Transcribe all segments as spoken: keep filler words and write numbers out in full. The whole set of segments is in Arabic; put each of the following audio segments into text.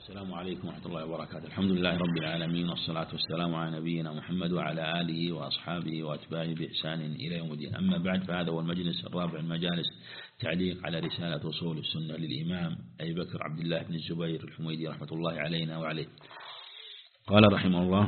السلام عليكم ورحمة الله وبركاته. الحمد لله رب العالمين، والصلاة والسلام على نبينا محمد وعلى آله وأصحابه وأتباعه بإحسان إلى يوم الدين. أما بعد، فهذا هو المجلس الرابع من مجالس تعليق على رسالة أصول السنة للإمام أبي بكر عبد الله بن الزبير الحميدي رحمة الله علينا وعليه. قال رحمه الله: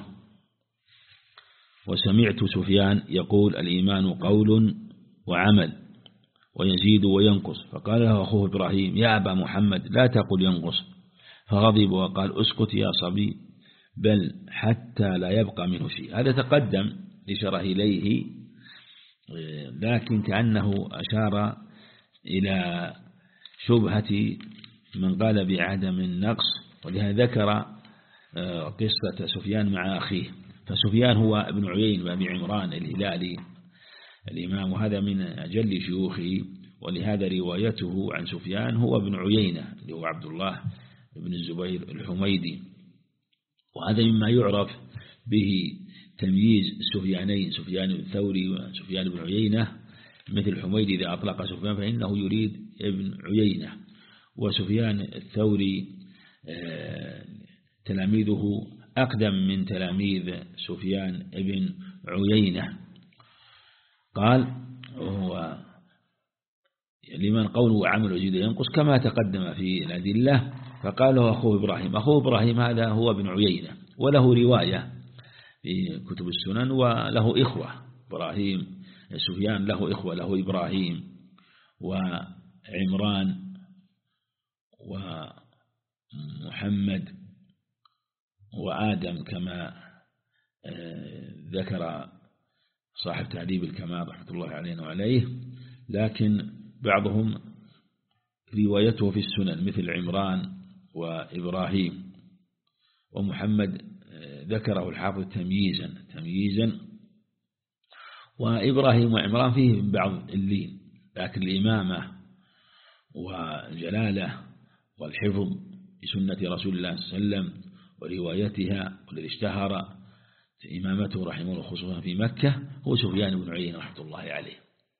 وسمعت سفيان يقول: الإيمان قول وعمل ويزيد وينقص. فقال له أخوه إبراهيم: يا أبا محمد، لا تقل ينقص. فغضب وقال: اسكت يا صبي، بل حتى لا يبقى منه شيء. هذا تقدم لشرح إليه، لكن كأنه أشار إلى شبهة من قال بعدم النقص، ولهذا ذكر قصة سفيان مع أخيه. فسفيان هو ابن عيين وابي عمران الهلالي الإمام، وهذا من أجل شيوخه، ولهذا روايته عن سفيان هو ابن عيينة اللي هو عبد الله بن الزبير الحميدي. وهذا مما يعرف به تمييز السفيانين، سفيان الثوري وسفيان بن عيينة. مثل حميدي إذا أطلق سفيان فإنه يريد ابن عيينة، وسفيان الثوري تلاميذه أقدم من تلاميذ سفيان ابن عيينة. قال: هو لمن قوله وعمل وزيد ينقص كما تقدم في الأدلة. فقال له أخوه إبراهيم. أخوه إبراهيم هذا هو ابن عيينة، وله رواية في كتب السنن، وله إخوة. إبراهيم سفيان له إخوة، له إبراهيم وعمران ومحمد وآدم، كما ذكر صاحب تعذيب الكمال رحمة الله علينا وعليه. لكن بعضهم روايته في السنن مثل عمران وإبراهيم ومحمد ذكره الحافظ تمييزا تمييزا وإبراهيم وعمران فيه بعض اللين، لكن الإمامة والجلالة والحفظ بسنة رسول الله صلى الله عليه وسلم وروايتها، والذي اشتهر إمامته رحمه الله خصوصا في مكة هو سفيان بن عيينة رحمة الله عليه.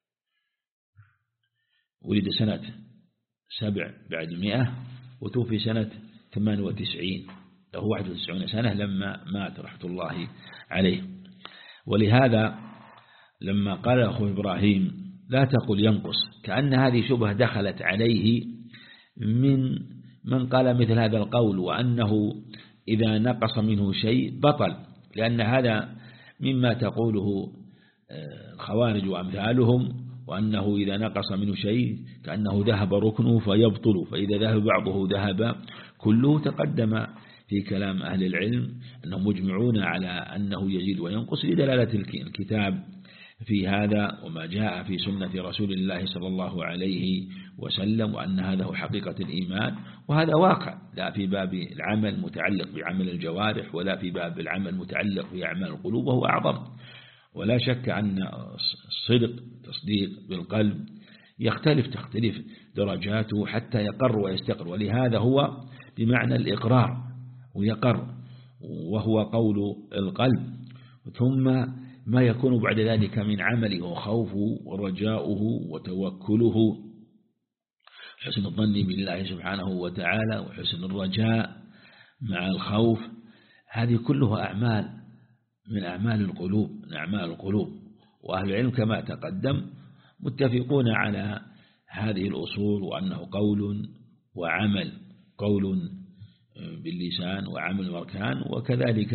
ولد سنة سبع بعد مئة، وتوفي سنة ثمان وتسعين، له واحد وتسعون سنة لما مات رحمة الله عليه. ولهذا لما قال أخوه إبراهيم: لا تقل ينقص، كأن هذه شبهة دخلت عليه من من قال مثل هذا القول، وأنه إذا نقص منه شيء بطل، لأن هذا مما تقوله الخوارج وأمثالهم، وأنه إذا نقص منه شيء كأنه ذهب ركنه فيبطل، فإذا ذهب بعضه ذهب كله. تقدم في كلام أهل العلم أنهم مجمعون على أنه يزيد وينقص لدلالة الكتاب في هذا، وما جاء في سنة رسول الله صلى الله عليه وسلم، وأن هذا هو حقيقة الإيمان. وهذا واقع لا في باب العمل متعلق بعمل الجوارح، ولا في باب العمل متعلق بأعمال القلوب، وهو أعظم. ولا شك أن الصدق تصديق بالقلب يختلف تختلف درجاته حتى يقر ويستقر، ولهذا هو بمعنى الإقرار ويقر، وهو قول القلب. ثم ما يكون بعد ذلك من عمله وخوفه ورجاؤه وتوكله، حسن الظن بالله سبحانه وتعالى وحسن الرجاء مع الخوف، هذه كلها أعمال من أعمال القلوب من أعمال القلوب. وأهل العلم كما تقدم متفقون على هذه الأصول، وأنه قول وعمل، قول باللسان وعمل الأركان، وكذلك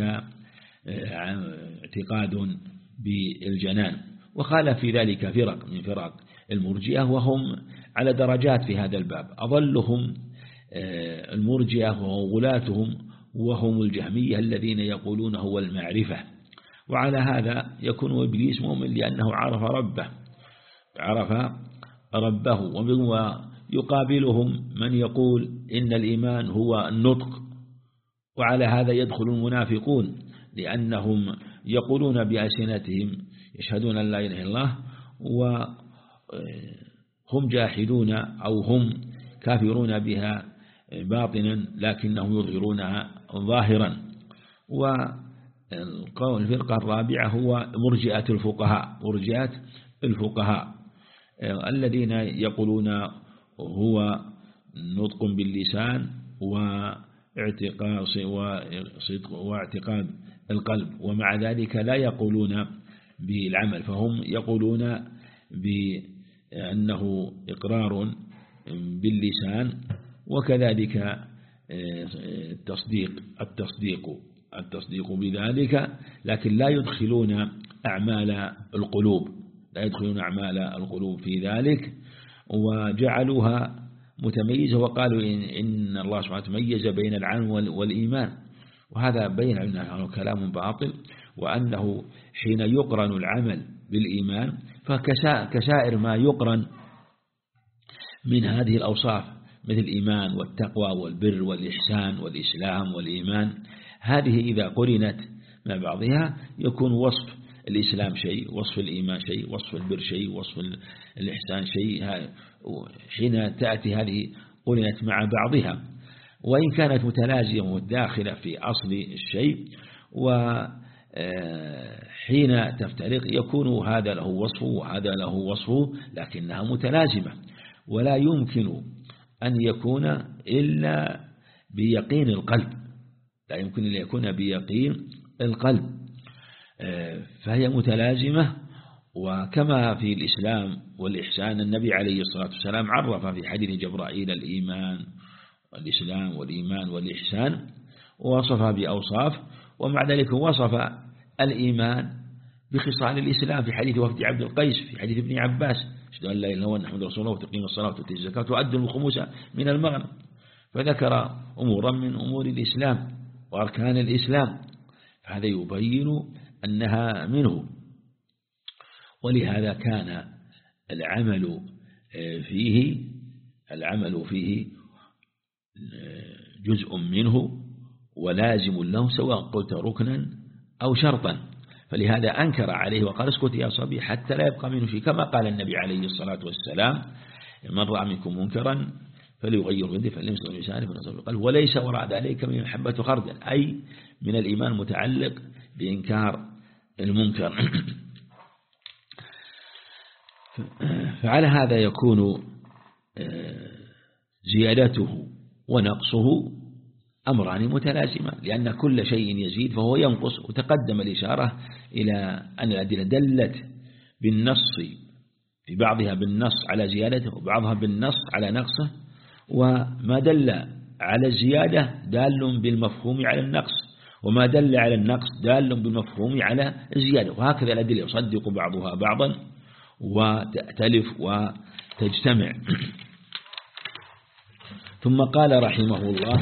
اعتقاد بالجنان. وخالف في ذلك فرق من فرق المرجئة، وهم على درجات في هذا الباب. أضلهم المرجئة وغلاتهم وهم الجهمية الذين يقولون هو المعرفة. وعلى هذا يكون إبليس مؤمن لأنه عرف ربه عرف ربه ويقابلهم من يقول إن الإيمان هو النطق. وعلى هذا يدخل المنافقون، لأنهم يقولون بألسنتهم يشهدون أن لا إله إلا الله، وهم جاحدون أو هم كافرون بها باطنا، لكنهم يظهرونها ظاهرا. والقول الفرقة الرابعة هو مرجئة الفقهاء مرجئة الفقهاء الذين يقولون هو نطق باللسان وصدق واعتقاد القلب، ومع ذلك لا يقولون بالعمل، فهم يقولون بأنه إقرار باللسان، وكذلك التصديق التصديق التصديق بذلك، لكن لا يدخلون أعمال القلوب لا يدخلون أعمال القلوب في ذلك، وجعلوها متميزة، وقالوا إن, إن الله سبحانه ميز بين العلم والإيمان، وهذا بين أنه كلام باطل، وأنه حين يقرن العمل بالإيمان فكسائر ما يقرن من هذه الأوصاف مثل الإيمان والتقوى والبر والإحسان والإسلام والإيمان، هذه إذا قرنت مع بعضها يكون وصف الإسلام شيء، وصف الإيمان شيء، وصف البر شيء، وصف الإحسان شيء، حين تأتي هذه قرنت مع بعضها، وإن كانت متلازمة وداخلة في أصل الشيء، وحين تفترق يكون هذا له وصفه وهذا له وصفه، لكنها متلازمة، ولا يمكن أن يكون إلا بيقين القلب، لا يمكن أن يكون بيقين القلب، فهي متلازمة. وكما في الإسلام والإحسان النبي عليه الصلاة والسلام عرف في حديث جبرائيل الإيمان والإسلام والإيمان والإحسان، ووصفها بأوصاف، ومع ذلك وصف الإيمان بخصال الإسلام في حديث وفد عبد القيس، في حديث ابن عباس: أشهد أن لا إله إلا الله محمد رسول الله وتقيم الصلاة وتؤتي الزكاة وتؤدي الخمس من المغنم، فذكر أمورا من أمور الإسلام وأركان الإسلام، فهذا يبين أنها منه. ولهذا كان العمل فيه العمل فيه جزء منه ولازم له، سواء قلت ركنا أو شرطا، فلهذا أنكر عليه وقال: اسكت يا صبي حتى لا يبقى منه شيء، كما قال النبي عليه الصلاة والسلام: من رأى منكم منكرا فليغير بيده فليمسح بلسانه فليصبر بقلبه وليس وراء ذلك من حبة خردل، أي من الإيمان متعلق بإنكار المنكر. فعلى هذا يكون زيادته ونقصه أمران متلازمان، لأن كل شيء يزيد فهو ينقص. وتقدم الإشارة إلى أن الأدلة دلت بالنص في بعضها بالنص على زيادته وبعضها بالنص على نقصه، وما دل على الزيادة دال بالمفهوم على النقص، وما دل على النقص دال بالمفهوم على الزيادة، وهكذا الأدلة يصدق بعضها بعضا وتأتلف وتجتمع. ثم قال رحمه الله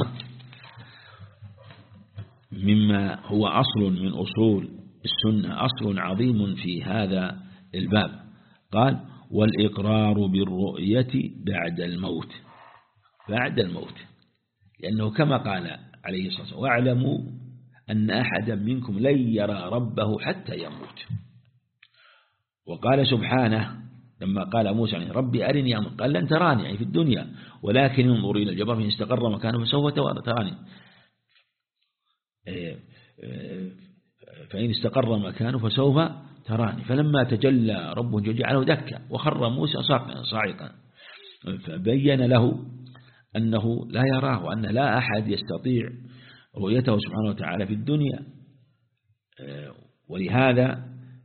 مما هو أصل من أصول السنة، أصل عظيم في هذا الباب، قال: والإقرار بالرؤية بعد الموت. بعد الموت، لأنه كما قال عليه الصلاة والسلام: واعلموا أن أحدا منكم لن يرى ربه حتى يموت. وقال سبحانه لما قال موسى: ربي أرني أمر، قال: لن تراني يعني في الدنيا، ولكن انظر إلى الجبل فإن استقر مكانه فسوف تراني، فإن استقر مكانه فسوف تراني. فلما تجلى ربه جعله دكا وخر موسى صاعقا، فبين له أنه لا يراه، وأن لا أحد يستطيع رؤيته سبحانه وتعالى في الدنيا، ولهذا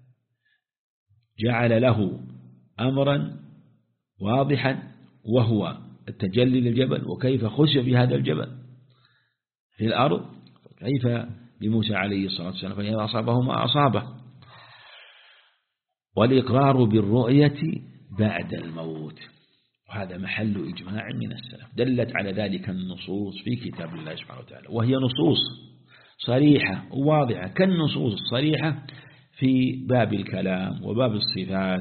جعل له أمرا واضحا وهو التجلي للجبل، وكيف خسف بهذا الجبل في الأرض، كيف بموسى عليه الصلاة والسلام فإذا أصابه ما أصابه. والإقرار بالرؤية بعد الموت، وهذا محل إجماع من السلف، دلت على ذلك النصوص في كتاب الله سبحانه وتعالى، وهي نصوص صريحة وواضحة كالنصوص الصريحة في باب الكلام وباب الصفات،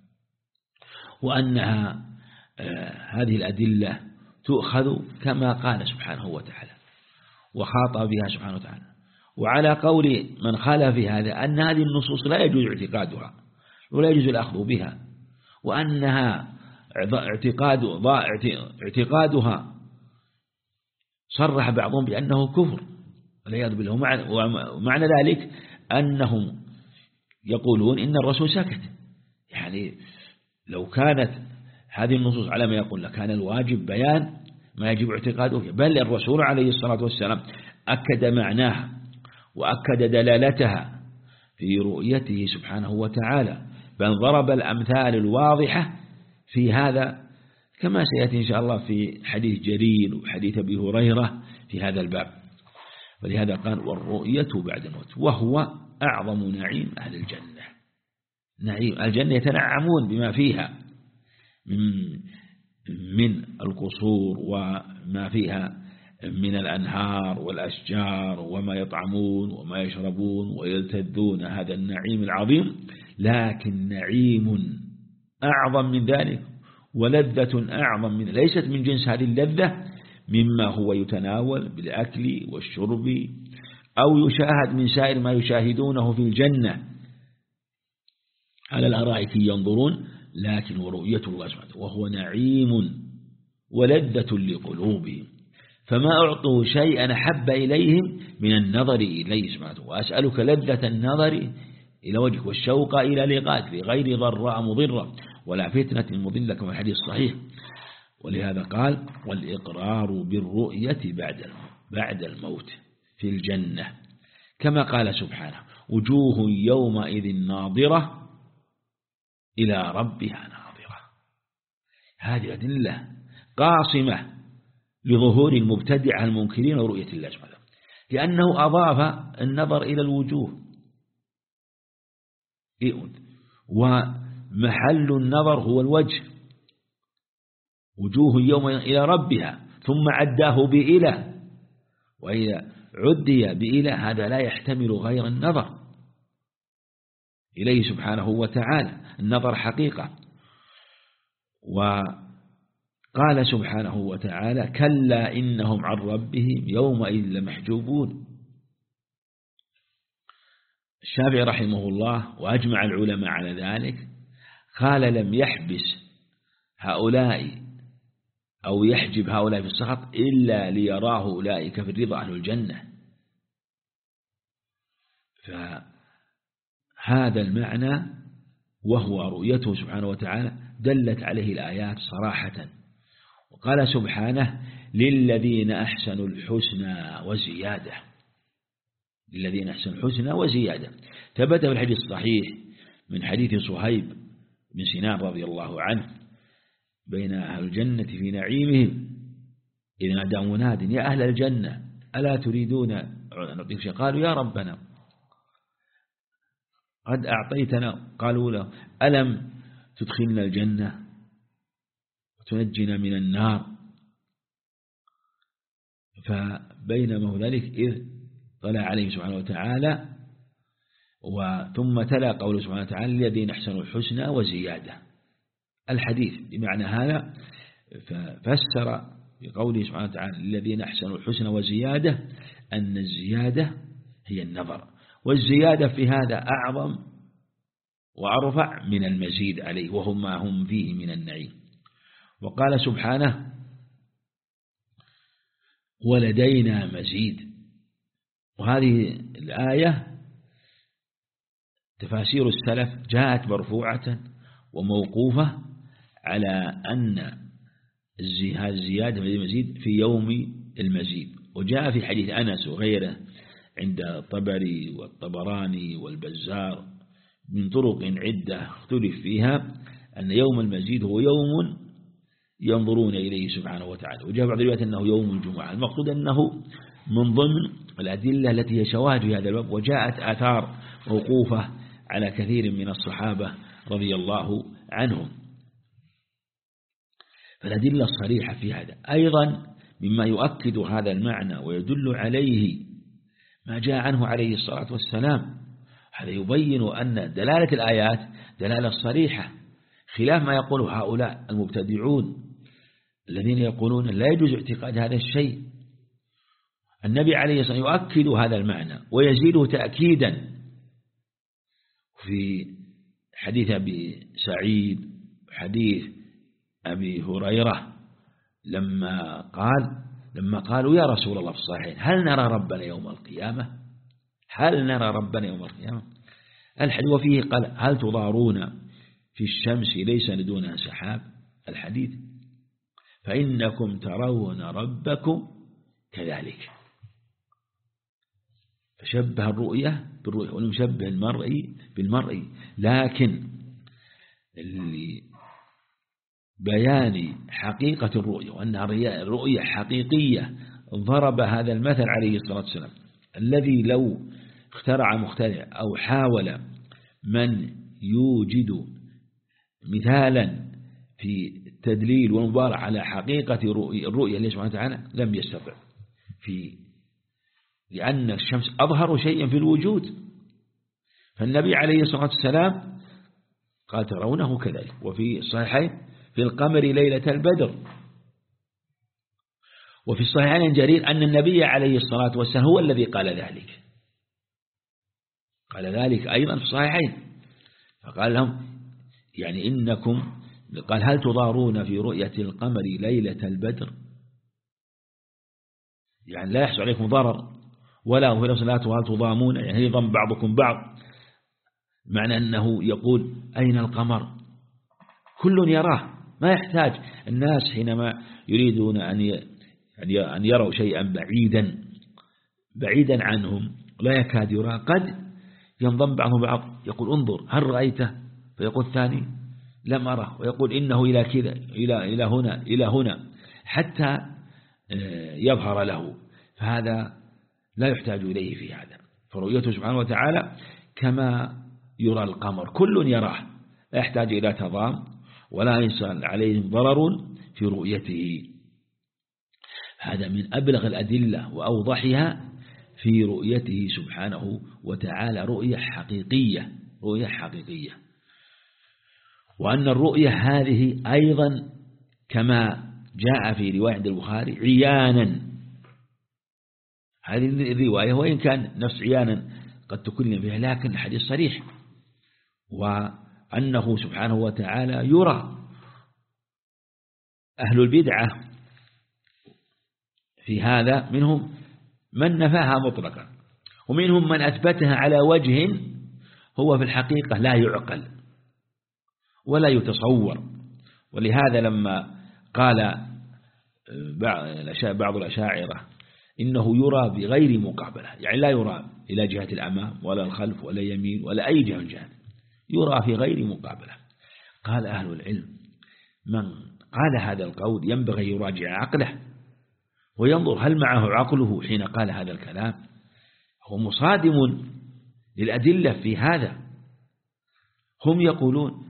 وأنها آه هذه الأدلة تؤخذ كما قال سبحانه وتعالى وخاطب بها سبحانه وتعالى. وعلى قول من خالف في هذا أن هذه النصوص لا يجوز اعتقادها ولا يجوز الأخذ بها، وأنها اعتقاد اعتقادها صرح بعضهم بأنه كفر والعياذ بالله. ومعنى ذلك أنهم يقولون إن الرسول سكت، يعني لو كانت هذه النصوص على ما يقول لكان الواجب بيان ما يجب اعتقاده فيها، بل الرسول عليه الصلاة والسلام أكد معناها وأكد دلالتها في رؤيته سبحانه وتعالى، بل ضرب الأمثال الواضحة في هذا كما سيأتي إن شاء الله في حديث جرير وحديث أبي هريرة في هذا الباب. ولهذا قال والرؤية بعد الموت، وهو أعظم نعيم أهل الجنة. نعيم الجنة يتنعمون بما فيها من من القصور وما فيها من الأنهار والأشجار وما يطعمون وما يشربون ويلتذون، هذا النعيم العظيم. لكن نعيم أعظم من ذلك ولذة أعظم من، ليست من جنس هذه اللذة مما هو يتناول بالأكل والشرب أو يشاهد من سائر ما يشاهدونه في الجنة على الأرائك ينظرون، لكن ورؤية الله سبحانه وهو نعيم ولذة لقلوبهم، فما أعطوا شيئا أحب إليهم من النظر إليه سبحانه. وأسألك لذة النظر إلى وجهك والشوق إلى لقائك لغير ضراء مضرة ولا فتنة مضلة كما الحديث الصحيح. ولهذا قال والإقرار بالرؤية بعد بعد الموت في الجنة، كما قال سبحانه وجوه يومئذ ناظرة إلى ربها ناظرة. هذه أدلة قاصمة لظهور المبتدعة المنكرين ورؤية الله سبحانه، لأنه أضاف النظر إلى الوجوه، ومحل النظر هو الوجه، وجوه يوم إلى ربها، ثم عداه بإله، وإذا عدي بإله هذا لا يحتمل غير النظر إليه سبحانه وتعالى، النظر حقيقة. وقال سبحانه وتعالى كلا إنهم عن ربهم يومئذ لمحجوبون. الشافعي رحمه الله وأجمع العلماء على ذلك قال لم يحبس هؤلاء أو يحجب هؤلاء في السخط إلا ليراه أولئك في الرضا أهل الجنة. فهذا المعنى وهو رؤيته سبحانه وتعالى دلت عليه الآيات صراحة. وقال سبحانه للذين أحسنوا الحسنى وزيادة، للذين أحسنوا الحسنى وزيادة. ثبت في الحديث الصحيح من حديث صهيب بن سنان رضي الله عنه بين أهل الجنة في نعيمهم إذ نادى مناد يا أهل الجنة ألا تريدون نعطيكم شيء؟ قالوا يا ربنا قد أعطيتنا. قالوا له ألم تدخلنا الجنة وتنجنا من النار؟ فبينما هو ذلك إذ طلع عليه سبحانه وتعالى وثم تلا قوله سبحانه وتعالى الذين أحسنوا الحسنى وزيادة. الحديث بمعنى هذا ففسر بقوله سبحانه وتعالى الذين أحسنوا الحسنى وزيادة أن الزيادة هي النظر، والزيادة في هذا أعظم وأرفع من المزيد عليه وهم ما هم فيه من النعيم. وقال سبحانه ولدينا مزيد. وهذه الآية تفاسير السلف جاءت مرفوعة وموقوفة على أن الزيادة المزيد في يوم المزيد. وجاء في حديث أنس وغيره عند الطبري والطبراني والبزار من طرق عدة اختلف فيها أن يوم المزيد هو يوم ينظرون إليه سبحانه وتعالى. وجاء بعض الروايات أنه يوم الجمعة. المقصود أنه من ضمن الأدلة التي هي شواهد في هذا الباب، وجاءت آثار موقوفة على كثير من الصحابة رضي الله عنهم. فالأدلة الصريحة في هذا. أيضا مما يؤكد هذا المعنى ويدل عليه ما جاء عنه عليه الصلاة والسلام، هذا يبين أن دلالة الآيات دلالة صريحة، خلاف ما يقول هؤلاء المبتدعون الذين يقولون لا يجوز اعتقاد هذا الشيء. النبي عليه الصلاة والسلام يؤكد هذا المعنى ويزيده تأكيدا في حديث أبي سعيد حديث أبي هريرة لما قال لما قالوا يا رسول الله في الصحيحين هل نرى ربنا يوم القيامة؟ هل نرى ربنا يوم القيامة؟ الحديث وفيه قال هل تضارون في الشمس ليس لدونها سحاب؟ الحديث. فإنكم ترون ربكم كذلك. فشبه الرؤية بالرؤية ونشبه المرء بالمرء، لكن بيان حقيقة الرؤية وأنها رؤية حقيقية ضرب هذا المثل عليه الصلاة والسلام، الذي لو اخترع مخترع أو حاول من يوجد مثالا في التدليل والمبارع على حقيقة الرؤية لله سبحانه وتعالى لم يستطع، في لأن الشمس أظهر شيئا في الوجود. فالنبي عليه الصلاة والسلام قال ترونه كذلك. وفي الصحيحين في القمر ليلة البدر، وفي الصحيحين جرير أن النبي عليه الصلاة والسلام هو الذي قال ذلك، قال ذلك أيضا في الصحيحين، فقال لهم يعني إنكم قال هل تضارون في رؤية القمر ليلة البدر، يعني لا يحصل عليكم ضرر ولا هو لا هل تضامون يعني يضم بعضكم بعض، معنى أنه يقول أين القمر كل يراه، ما يحتاج الناس حينما يريدون أن أن يروا شيئا بعيدا بعيدا عنهم لا يكاد يرى، قد ينضم بعضهم بعض يقول انظر هل رأيته، فيقول الثاني لم أره، ويقول إنه إلى كذا إلى إلى هنا إلى هنا حتى يظهر له. فهذا لا يحتاج إليه في هذا، فرؤيته سبحانه وتعالى كما يرى القمر كل يراه، لا يحتاج إلى تضام ولا يحصل عليهم ضرر في رؤيته. هذا من أبلغ الأدلة وأوضحها في رؤيته سبحانه وتعالى، رؤية حقيقية رؤية حقيقية. وأن الرؤية هذه أيضا كما جاء في رواية عند البخاري عيانا، هذه الرواية وإن كان نفس عيانا قد تكلم فيها لكن الحديث صريح، وأنه سبحانه وتعالى يرى. أهل البدعة في هذا منهم من نفاها مطلقا، ومنهم من أثبتها على وجه هو في الحقيقة لا يعقل ولا يتصور. ولهذا لما قال بعض الأشاعرة إنه يرى بغير مقابلة، يعني لا يرى إلى جهة الأمام ولا الخلف ولا يمين ولا أي جهة جهة، يرى في غير مقابلة. قال أهل العلم من قال هذا القول ينبغي يراجع عقله وينظر هل معه عقله حين قال هذا الكلام، هو مصادم للأدلة في هذا. هم يقولون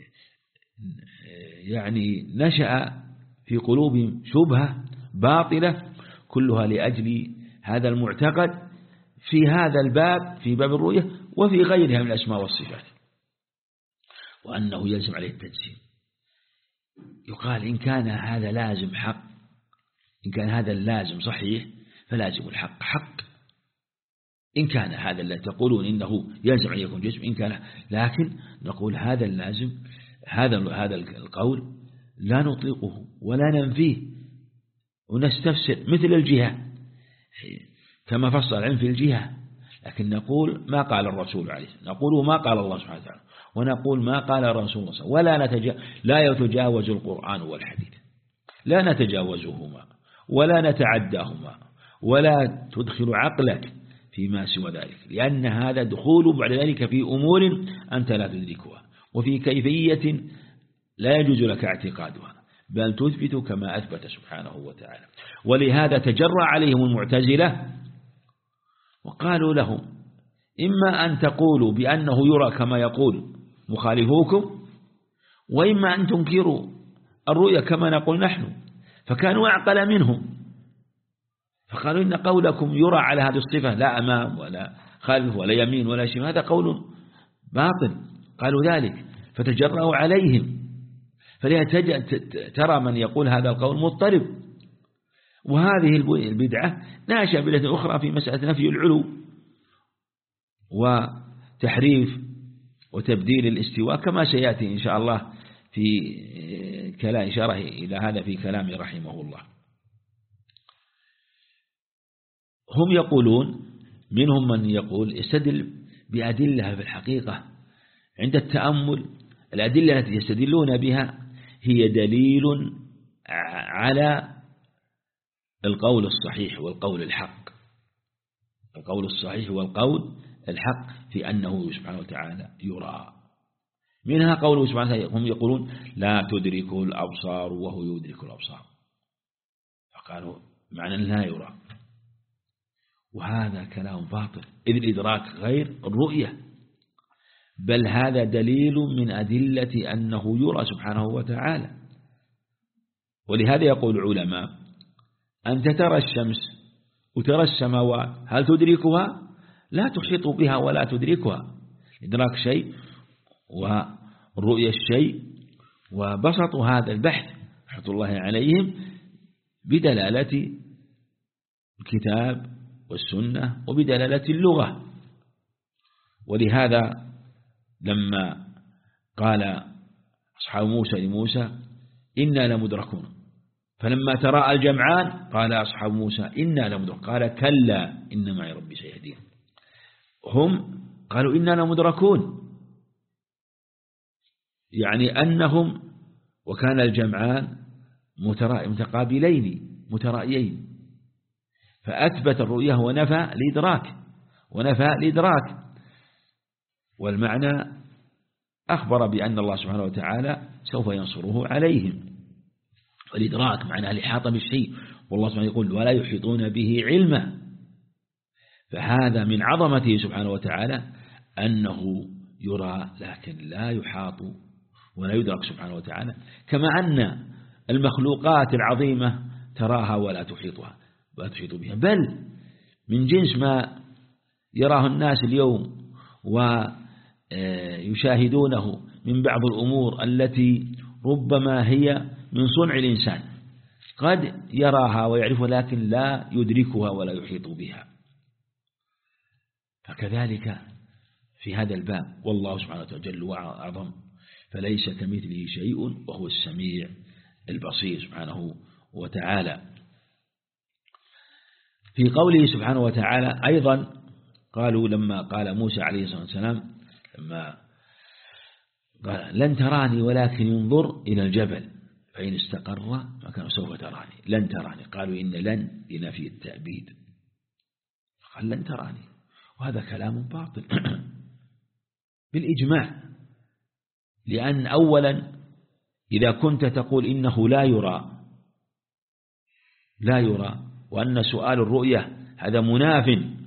يعني نشأ في قلوبهم شبهة باطلة كلها لأجل هذا المعتقد في هذا الباب، في باب الرؤية وفي غيرها من الأسماء والصفات، وأنه يلزم عليه التجسيم. يقال إن كان هذا لازم حق، إن كان هذا اللازم صحيح فلازم الحق حق، إن كان هذا اللي تقولون إنه يلزم أن يكون جسم إن كان، لكن نقول هذا اللازم هذا هذا القول لا نطلقه ولا ننفيه ونستفسر مثل الجهة كما فصل العلم في الجهة، لكن نقول ما قال الرسول عليه، نقول ما قال الله سبحانه وتعالى، ونقول ما قال الرسول صلى الله عليه وسلم، ولا نتجاوز لا يتجاوز القرآن والحديث، لا نتجاوزهما ولا نتعداهما ولا تدخل عقلك فيما سوى ذلك، لأن هذا دخول بعد ذلك في أمور أنت لا تدركها وفي كيفية لا يجوز لك اعتقادها، بل تثبت كما أثبت سبحانه وتعالى. ولهذا تجرى عليهم المعتزلة وقالوا لهم إما أن تقولوا بأنه يرى كما يقول مخالفوكم، وإما أن تنكروا الرؤيا كما نقول نحن، فكانوا أعقل منهم، فقالوا إن قولكم يرى على هذه الصفة لا أمام ولا خلف ولا يمين ولا شيء، هذا قول باطل، قالوا ذلك فتجرأوا عليهم. فلهذا ترى من يقول هذا القول مضطرب. وهذه البدعة ناشئة بدعة أخرى في مسألة نفي العلو وتحريف وتبديل الاستواء، كما سيأتي إن شاء الله في كلام إشارة إلى هذا في كلام رحمه الله. هم يقولون منهم من يقول استدل بأدلة في الحقيقة عند التأمل، الأدلة التي يستدلون بها هي دليل على القول الصحيح والقول الحق. القول الصحيح والقول الحق في أنه سبحانه وتعالى يرى. منها قوله سبحانه وتعالى هم يقولون لا تدركه الأبصار وهو يدرك الأبصار، فقالوا معنى لا يرى، وهذا كلام باطل، إذ الإدراك غير الرؤية، بل هذا دليل من أدلة أنه يرى سبحانه وتعالى. ولهذا يقول العلماء أنت ترى الشمس وترى السماوات، هل تدركها؟ لا تحيط بها ولا تدركها. إدراك شيء والرؤية الشيء، وبسطوا هذا البحث رحمة الله عليهم بدلالة الكتاب والسنة وبدلالة اللغة. ولهذا لما قال أصحاب موسى لموسى إنا لمدركون، فلما تراءى الجمعان قال أصحاب موسى إنا لمدركون، قال كلا إن معي ربي سيهدين. هم قالوا إنا لمدركون، يعني أنهم وكان الجمعان متقابلين مترائيين، فأثبت الرؤية ونفى الإدراك ونفى الإدراك. والمعنى أخبر بأن الله سبحانه وتعالى سوف ينصره عليهم. والإدراك معناه الإحاطة بالشيء، والله سبحانه يقول ولا يحيطون به علما. فهذا من عظمته سبحانه وتعالى أنه يرى لكن لا يحاط ولا يدرك سبحانه وتعالى، كما أن المخلوقات العظيمة تراها ولا تحيطها ولا تحيط بها، بل من جنس ما يراه الناس اليوم ويشاهدونه من بعض الأمور التي ربما هي من صنع الإنسان، قد يراها ويعرفها لكن لا يدركها ولا يحيط بها. فكذلك في هذا الباب والله سبحانه وتعالى جل وعظم فليس كمثله شيء وهو السميع البصير سبحانه وتعالى. في قوله سبحانه وتعالى أيضا قالوا لما قال موسى عليه الصلاة والسلام لما قال لن تراني ولكن انظر إلى الجبل فإن استقر فكان سوف تراني. لن تراني، قالوا إن لن لنفي التأبيد، قال لن تراني، وهذا كلام باطل بالإجماع. لأن أولا إذا كنت تقول إنه لا يرى لا يرى وأن سؤال الرؤية هذا مناف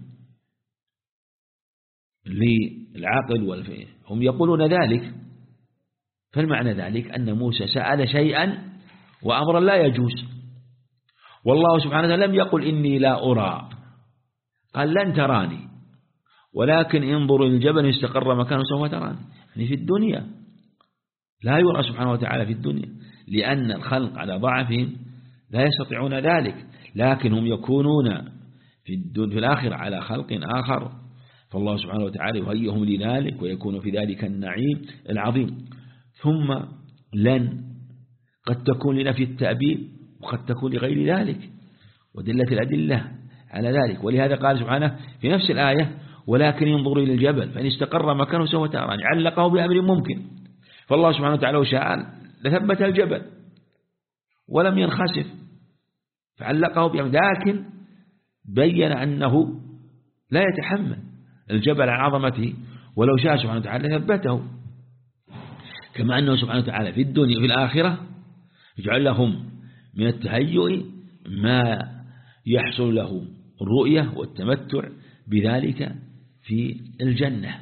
للعقل والفهم، هم يقولون ذلك، فالمعنى ذلك أن موسى سأل شيئا وأمرا لا يجوز، والله سبحانه وتعالى لم يقل إني لا أرى، قال لن تراني ولكن انظر إلى الجبل استقر مكانه سوف تراني. يعني في الدنيا لا يرى سبحانه وتعالى في الدنيا، لأن الخلق على ضعفهم لا يستطيعون ذلك، لكن هم يكونون في الدنيا في الآخرة على خلق آخر، فالله سبحانه وتعالى يهيئهم لذلك ويكون في ذلك النعيم العظيم. ثم لن قد تكون لنفي التأبيد وقد تكون لغير ذلك، ودلت الأدلة على ذلك. ولهذا قال سبحانه في نفس الآية ولكن ينظر إلى الجبل فإن استقر مكانه سوف تراني، علقه بأمر ممكن، فالله سبحانه وتعالى وشاء لثبت الجبل ولم ينخسف فعلقه بأمر، لكن بين أنه لا يتحمل الجبل عن عظمته، ولو شاء سبحانه وتعالى ثبته. كما أنه سبحانه وتعالى في الدنيا وفي الآخرة يجعل لهم من التهيؤ ما يحصل له الرؤية والتمتع بذلك في الجنة.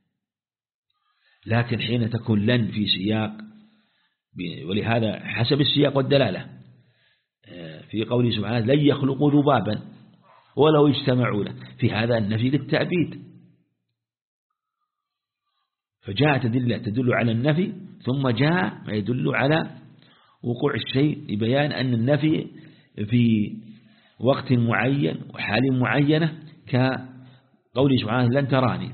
لكن حين تكون لن في سياق، ولهذا حسب السياق والدلالة في قوله سبحانه لن يخلقوا ذبابا ولو اجتمعوا له، في هذا النفي للتأبيد، فجاءت أدلة تدل على النفي ثم جاء ما يدل على وقوع الشيء لبيان أن النفي في وقت معين وحال معينة، كقوله سبحانه لن تراني،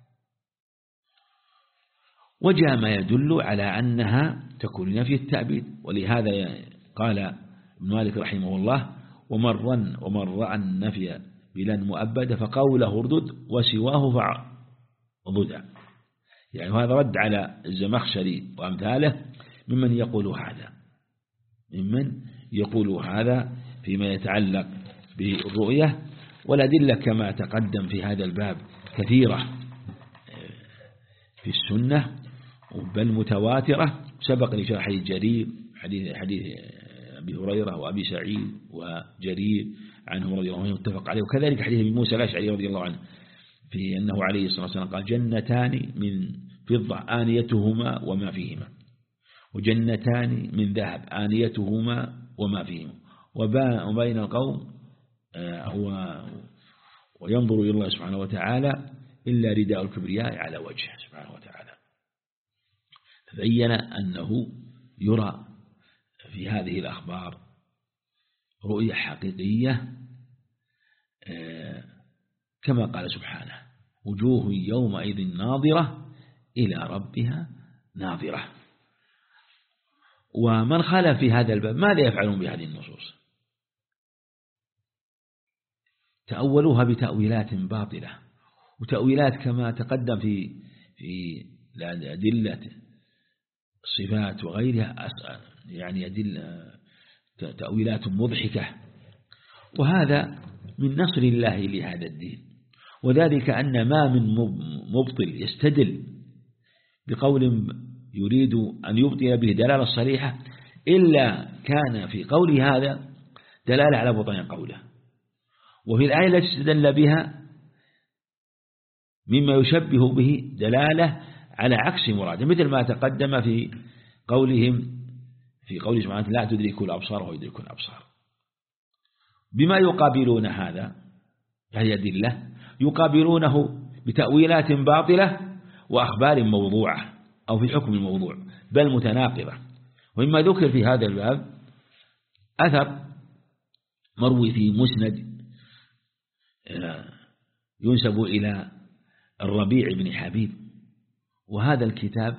وجاء ما يدل على أنها تكون نفي التأبيد. ولهذا قال ابن مالك رحمه الله ومن رن ومن رأى النفي بلن مؤبد فقوله اردد وسواه فضد. يعني هذا رد على الزمخشري وأمثاله ممن يقول هذا ممن يقول هذا فيما يتعلق بالرؤية. والأدلة كما تقدم في هذا الباب كثيرة في السنة بل متواترة. سبق لشرح حديث جرير حديث حديث أبي هريرة وأبي سعيد وجرير عنهم رضي الله عنه متفق عليه، وكذلك حديث أبي موسى الأشعري رضي الله عنه في أنه عليه الصلاة والسلام قال جنتان من فضة آنيتهما وما فيهما، وجنتان من ذهب آنيتهما وما فيهما، وبين القوم هو وينظر إلى الله سبحانه وتعالى إلا رداء الكبرياء على وجهه سبحانه وتعالى. فبين أنه يرى في هذه الأخبار رؤية حقيقية كما قال سبحانه وجوه يومئذ ناظرة إلى ربها ناظرة. ومن خالف في هذا الباب ماذا يفعلون بهذه النصوص؟ تأولوها بتأويلات باطلة، وتأويلات كما تقدم في في أدلة الصفات وغيرها يعني أدلة تأويلات مضحكة، وهذا من نصر الله لهذا الدين. وذلك أن ما من مبطل يستدل بقول يريد أن يبطل به دلالة صريحة إلا كان في قول هذا دلالة على بطلان قوله، وفي الآية التي استدل بها مما يشبه به دلالة على عكس مراده، مثل ما تقدم في قولهم في قوله سبحانه لا تدرك الأبصار وهو يدرك الأبصار. بما يقابلون هذا هذه أدلة يقابلونه بتأويلات باطلة وأخبار موضوعة أو في حكم الموضوع بل متناقضة. ومما ذكر في هذا الباب أثر مروي في مسند ينسب إلى الربيع بن حبيب، وهذا الكتاب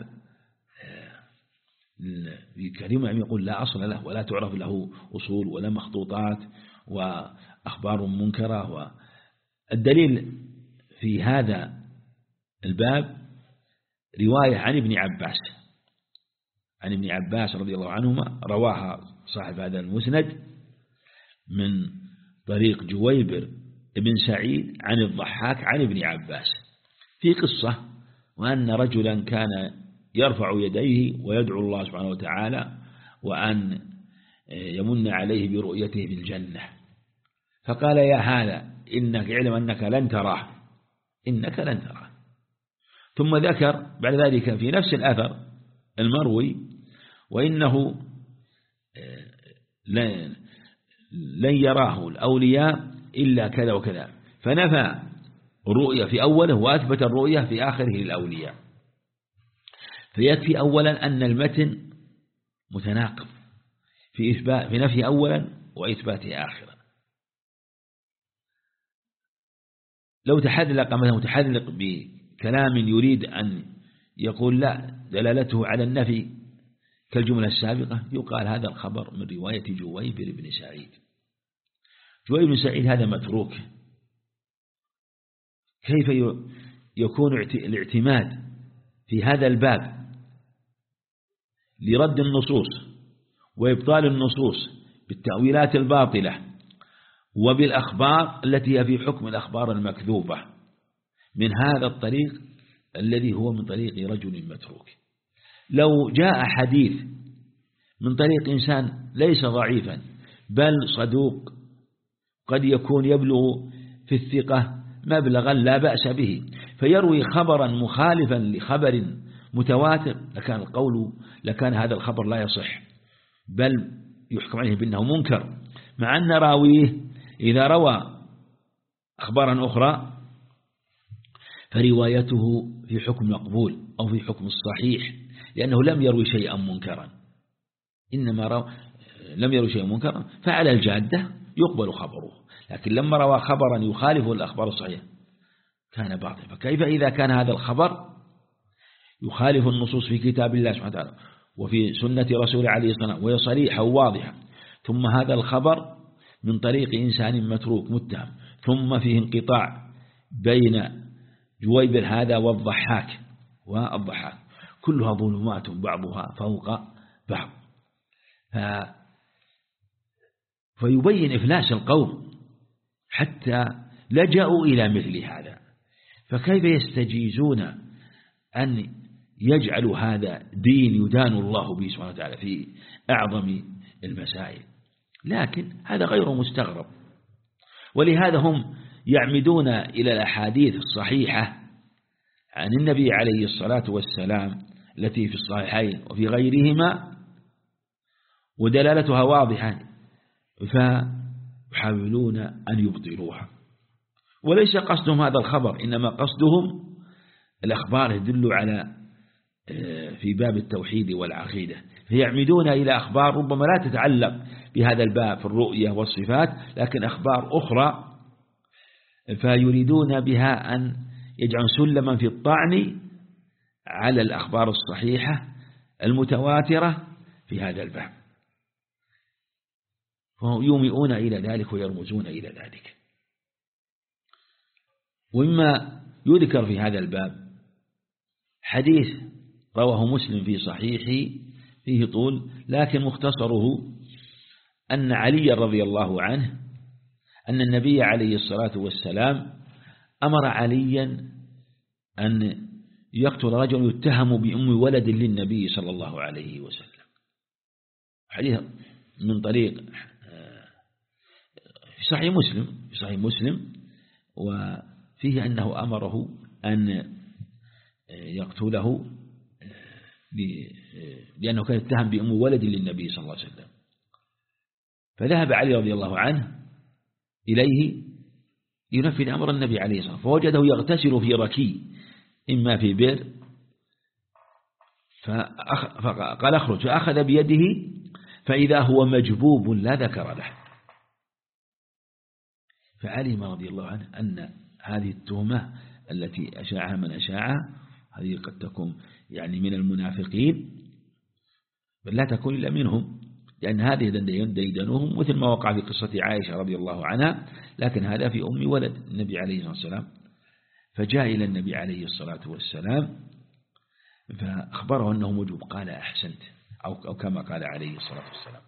كريم يقول لا أصل له ولا تعرف له أصول ولا مخطوطات وأخبار منكرة. والدليل في هذا الباب رواية عن ابن عباس عن ابن عباس رضي الله عنهما رواها صاحب هذا المسند من طريق جويبر ابن سعيد عن الضحاك عن ابن عباس في قصة وأن رجلا كان يرفع يديه ويدعو الله سبحانه وتعالى وأن يمن عليه برؤيته في الجنة، فقال يا هذا إنك علم أنك لن تراه إنك لن تراه. ثم ذكر بعد ذلك في نفس الأثر المروي وإنه لن يراه الأولياء إلا كذا وكذا، فنفى الرؤية في أوله وأثبت الرؤية في آخره للأولياء. فيكفي أولا أن المتن متناقض في إثبات في نفي أولا وإثباته آخرا. لو تحذلق مثلا متحذلق بكلام يريد أن يقول لا دلالته على النفي كالجملة السابقة يقال هذا الخبر من رواية جويبر بن سعيد. جويبر بن سعيد هذا متروك، كيف يكون الاعتماد في هذا الباب لرد النصوص وإبطال النصوص بالتأويلات الباطلة وبالأخبار التي هي في حكم الأخبار المكذوبة من هذا الطريق الذي هو من طريق رجل متروك؟ لو جاء حديث من طريق إنسان ليس ضعيفا بل صدوق قد يكون يبلغ في الثقة مبلغا لا بأس به فيروي خبرا مخالفا لخبر متواتر لكان القول لكان هذا الخبر لا يصح بل يحكم عليه بأنه منكر، مع أن راويه إذا روى أخبارا أخرى فروايته في حكم مقبول أو في حكم الصحيح لأنه لم يروي شيئا منكرا، إنما روى لم يروي شيئا منكرا فعلى الجادة يقبل خبره. لكن لما روى خبرا يخالف الأخبار الصحيحة كان باطلا. فكيف إذا كان هذا الخبر يخالف النصوص في كتاب الله سبحانه وتعالى وفي سنة رسول عليه الصلاة والسلام وهي صريحة وواضحة، ثم هذا الخبر من طريق إنسان متروك متهم، ثم فيه انقطاع بين جويبر هذا والضحاك والضحاك كلها ظلمات بعضها فوق بعض. فيبين إفلاس القوم حتى لجأوا إلى مثل هذا. فكيف يستجيزون أن يجعلوا هذا دين يدان الله به سبحانه وتعالى في أعظم المسائل؟ لكن هذا غير مستغرب، ولهذا هم يعمدون إلى الأحاديث الصحيحة عن النبي عليه الصلاة والسلام التي في الصحيحين وفي غيرهما ودلالتها واضحة، فيحاولون أن يبطلوها. وليس قصدهم هذا الخبر، إنما قصدهم الأخبار يدل على في باب التوحيد والعقيدة، فيعمدون إلى أخبار ربما لا تتعلق بهذا الباب في الرؤية والصفات، لكن أخبار أخرى، فيريدون بها أن يجعلون سلما في الطعن على الأخبار الصحيحة المتواترة في هذا الباب، فهم يومئون إلى ذلك ويرمزون إلى ذلك. ومما يذكر في هذا الباب حديث رواه مسلم في صحيحه فيه طول، لكن مختصره أن علي رضي الله عنه أن النبي عليه الصلاة والسلام أمر عليا أن يقتل رجل يتهم بأم ولد للنبي صلى الله عليه وسلم. حديث من طريق في صحيح مسلم في صحيح مسلم وفيه أنه أمره أن يقتله لأنه كان يتهم بأم ولد للنبي صلى الله عليه وسلم. فذهب علي رضي الله عنه إليه ينفذ أمر النبي عليه الصلاة والسلام، فوجده يغتسل في ركي إما في بئر، فقال اخرج، فأخذ بيده فإذا هو مجبوب لا ذكر له، فعلم رضي الله عنه أن هذه التهمة التي أشاعها من أشاعها هذه قد تكون يعني من المنافقين، بل لا تكون إلا منهم، لأن هذه ديدنهم مثل ما وقع في قصة عائشة رضي الله عنها، لكن هذا في أم ولد النبي عليه الصلاة والسلام. فجاء إلى النبي عليه الصلاة والسلام فأخبره أنه مجوب، قال أحسنت، أو, أو كما قال عليه الصلاة والسلام.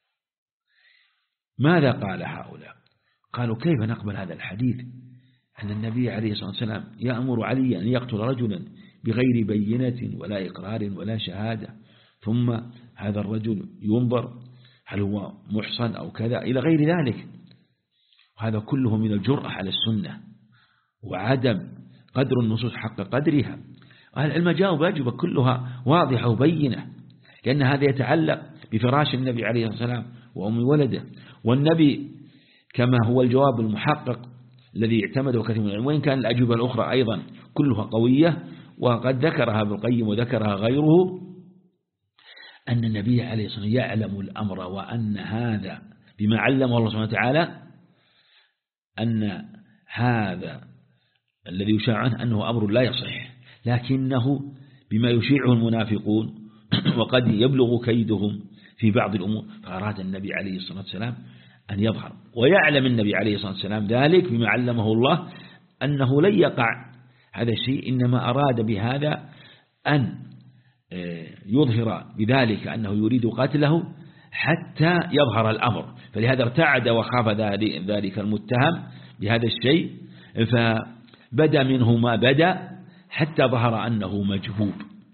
ماذا قال هؤلاء؟ قالوا كيف نقبل هذا الحديث أن النبي عليه الصلاة والسلام يأمر علي أن يقتل رجلا بغير بينة ولا إقرار ولا شهادة، ثم هذا الرجل ينظر هل هو محصن أو كذا إلى غير ذلك. وهذا كله من الجرأة على السنة وعدم قدر النصوص حق قدرها. المجاوب أجوبة كلها واضحة وبينة، لأن هذا يتعلق بفراش النبي عليه الصلاة والسلام وأم ولده، والنبي كما هو الجواب المحقق الذي اعتمده كثير من العلماء، وإن كان الأجوبة الأخرى أيضا كلها قوية، وقد ذكرها ابن القيم وذكرها غيره، أن النبي عليه الصلاة والسلام يعلم الأمر، وأن هذا بما علمه الله سبحانه وتعالى أن هذا الذي يشاع عنه أنه أمر لا يصح، لكنه بما يشيعه المنافقون وقد يبلغ كيدهم في بعض الأمور، فأراد النبي عليه الصلاة والسلام أن يظهر، ويعلم النبي عليه الصلاة والسلام ذلك بما علمه الله أنه لن يقع هذا الشيء، إنما أراد بهذا أن يظهر بذلك أنه يريد قتله حتى يظهر الأمر. فلهذا ارتعد وخاف ذلك المتهم بهذا الشيء، فبدأ منه ما بدأ حتى ظهر أنه مجهوب،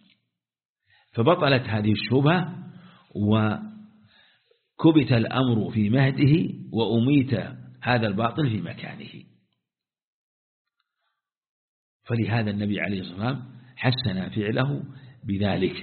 فبطلت هذه الشبهة وكبت الأمر في مهده وأميت هذا الباطل في مكانه. فلهذا النبي عليه الصلاة والسلام حسن فعله بذلك.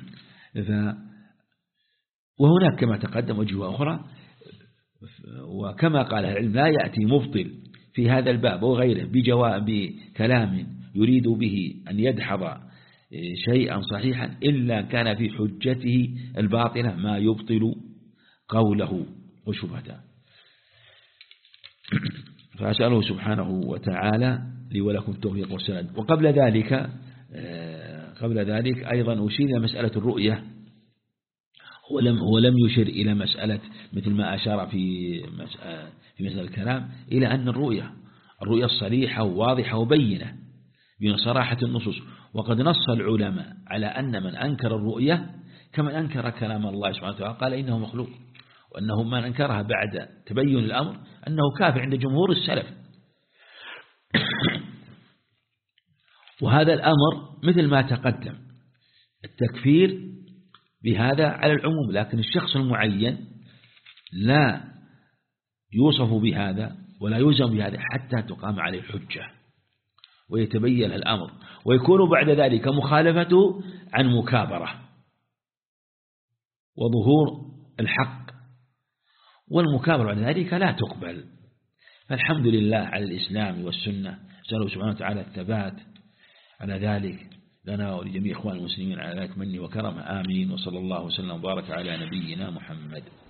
وهناك كما تقدم وجوه أخرى، وكما قال العلم لا يأتي مبطل في هذا الباب وغيره بجواب بكلام يريد به أن يدحض شيئا صحيحا إلا كان في حجته الباطلة ما يبطل قوله وشبهته. فأسأله سبحانه وتعالى لي ولكم التوفيق والسداد. وقبل ذلك قبل ذلك أيضا أشير إلى مسألة الرؤية، ولم ولم يشر إلى مسألة مثل ما أشار في في مسألة الكلام إلى أن الرؤية الرؤية الصريحة وواضحة وبينة من صراحة النصوص. وقد نص العلماء على أن من أنكر الرؤية كمن أنكر كلام الله سبحانه وتعالى قال إنه مخلوق، وأنه من أنكرها بعد تبين الأمر أنه كافر عند جمهور السلف. وهذا الأمر مثل ما تقدم التكفير بهذا على العموم، لكن الشخص المعين لا يوصف بهذا ولا يلزم بهذا حتى تقام عليه الحجة ويتبين الأمر، ويكون بعد ذلك مخالفته عن مكابرة وظهور الحق، والمكابرة بعد ذلك لا تقبل. فالحمد لله على الإسلام والسنة، نسأله سبحانه وتعالى الثبات على ذلك لنا ولجميع إخوان المسلمين على ذلك مني وكرمه، آمين. وصلى الله وسلم وبارك على نبينا محمد.